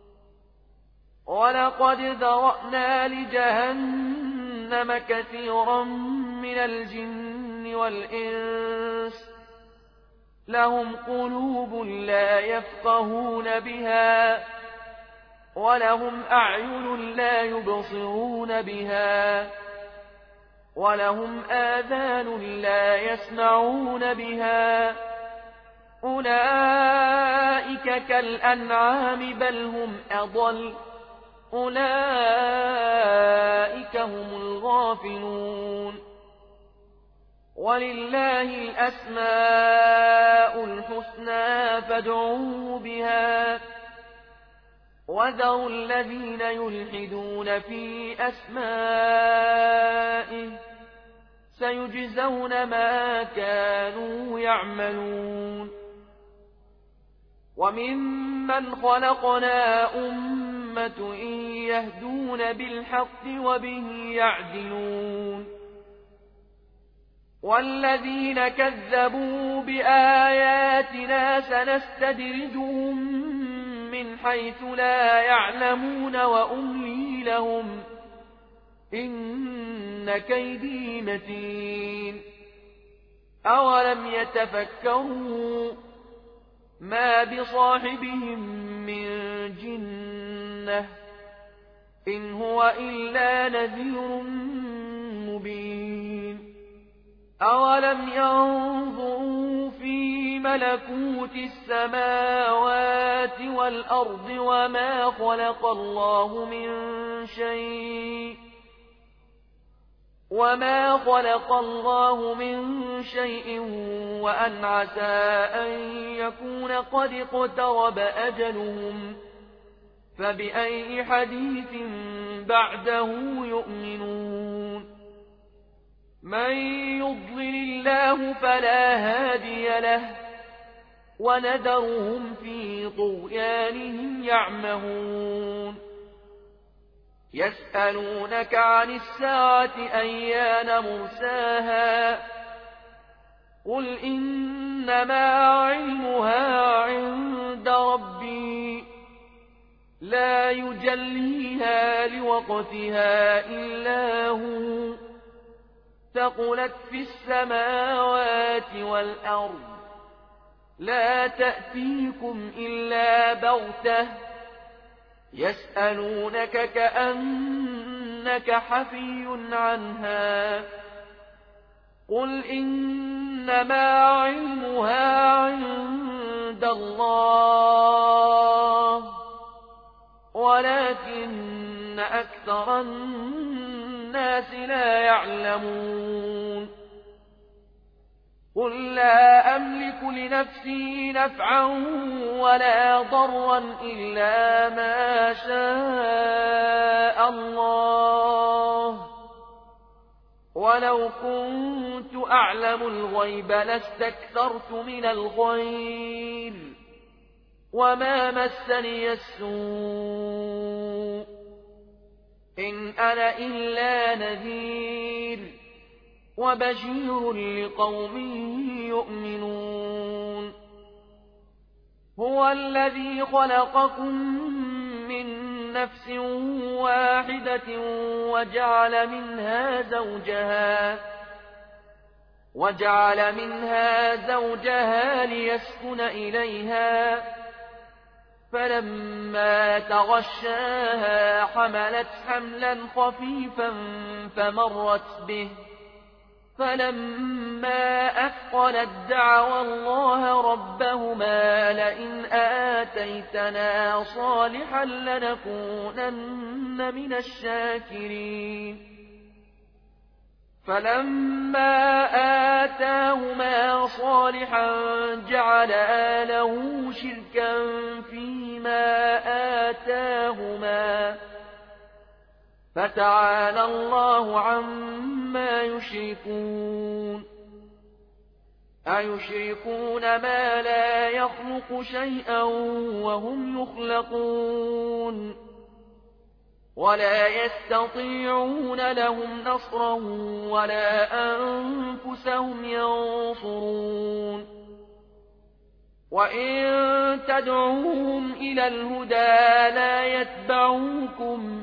A: ولقد ذرأنا لجهنم كثيرا من الجن والإنس لهم قلوب لا يفقهون بها ولهم أعين لا يبصرون بها ولهم آذان لا يسمعون بها أولئك كالأنعام بل هم أضل أولئك هم الغافلون ولله الأسماء الحسنى فادعوه بها وذروا الذين يلحدون في أسمائه سيجزون ما كانوا يعملون ومن ممن خلقنا أمة يهدون بالحق وبه يعدلون والذين كذبوا بآياتنا سنستدرجهم من حيث لا يعلمون وأملي لهم إن كيدي متين أولم يتفكروا ما بصاحبهم من جنة إن هو إلا نذير مبين أولم ينظروا في ملكوت السماوات والأرض وما خلق الله من شيء وما خلق الله من شيء وأن عسى أن يكون قد اقترب أجلهم فبأي حديث بعده يؤمنون من يضلل الله فلا هادي له وندرهم في طغيانهم يعمهون يسألونك عن الساعة أيان مرساها قل إنما علمها عند ربي لا يجليها لوقتها إلا هو ثقلت في السماوات والأرض لا تأتيكم إلا بغتة يسألونك كأنك حفي عنها قل إنما علمها عند الله ولكن أكثر الناس لا يعلمون قل لا أملك لنفسي نفعا ولا ضرا إلا ما شاء الله ولو كنت أعلم الغيب لاستكثرت من الخير وما مسني السوء إن أنا إلا نذير وبشير لقوم يؤمنون هو الذي خلقكم من نفس واحدة وجعل منها زوجها وجعل منها زوجها ليسكن إليها فلما تغشاها حملت حملا خفيفا فمرت به فلما أثقلت دعوا الله ربهما لئن آتيتنا صالحا لنكونن من الشاكرين فلما آتاهما صالحا جعل له شركا فيما آتاهما فتعالى الله عما يشركون أيشركون ما لا يخلق شيئا وهم يخلقون ولا يستطيعون لهم نصرا ولا أنفسهم ينصرون وإن تدعوهم إلى الهدى لا يتبعوكم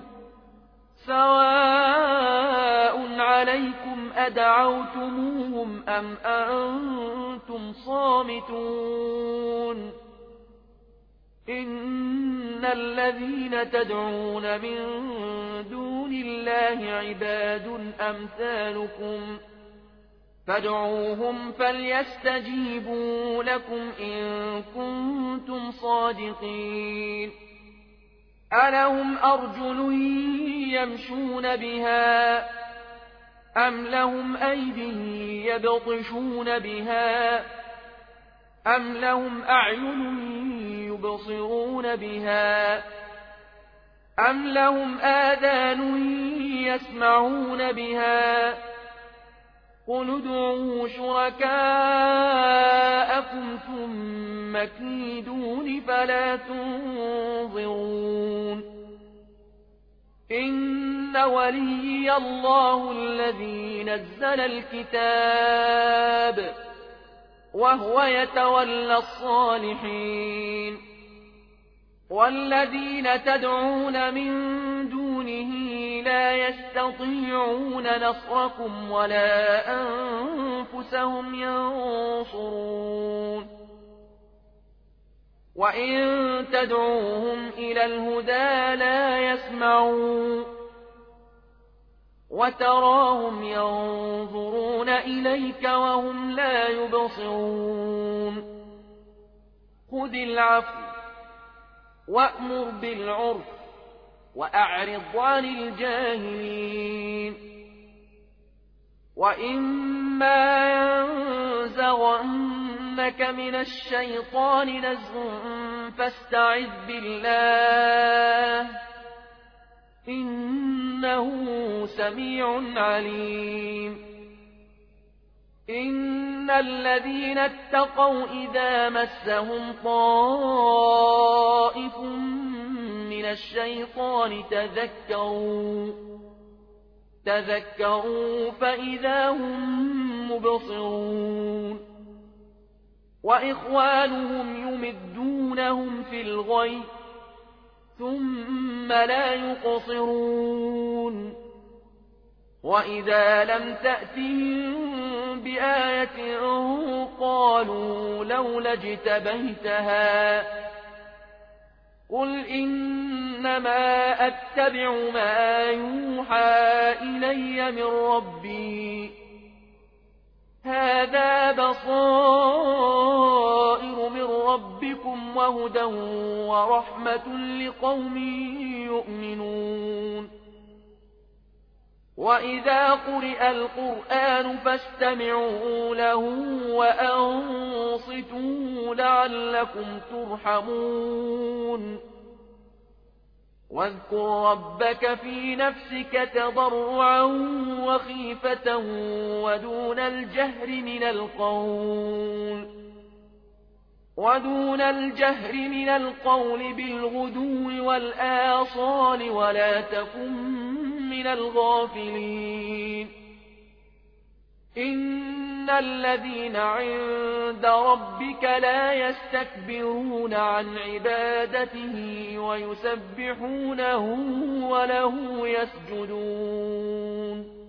A: سواء عليكم أدعوتموهم أم أنتم صامتون إن الذين تدعون من دون الله عباد أمثالكم فادعوهم فليستجيبوا لكم إن كنتم صادقين ألهم أرجل يمشون بها أم لهم أيدي يبطشون بها أم لهم أعين يبصرون بها أم لهم آذان يسمعون بها قل ادعوا شركاءكم ثم مكيدون فلا تنظرون إن وليي الله الذي نزل الكتاب وهو يتولى الصالحين والذين تدعون من دونه لا يستطيعون نصركم ولا أنفسهم ينصرون وإن تدعوهم إلى الهدى لا يسمعون وتراهم ينظرون إليك وهم لا يبصرون خذ العفو وأمر بالعرف وأعرض عن الجاهلين وإما ينزغنك من الشيطان نزغ فاستعذ بالله إنه سميع عليم إن الذين اتقوا إذا مسهم طائف من الشيطان تذكروا تذكروا فإذا هم مبصرون وإخوانهم يمدونهم في الغي ثم لا يقصرون وإذا لم تأتهم بآية قالوا لولا اجتبيتها قل إنما أتبع ما يوحى إلي من ربي هذا بصائر من ربكم وهدى ورحمة لقوم يؤمنون وإذا قرئ القرآن فاستمعوا له وأنصتوا لعلكم ترحمون واذكر ربك في نفسك تضرعا وخيفة ودون الجهر من القول ودون الجهر من القول بالغدو والآصال ولا تكن من الغافلين إن الذين عند ربك لا يستكبرون عن عبادته ويسبحونه وله يسجدون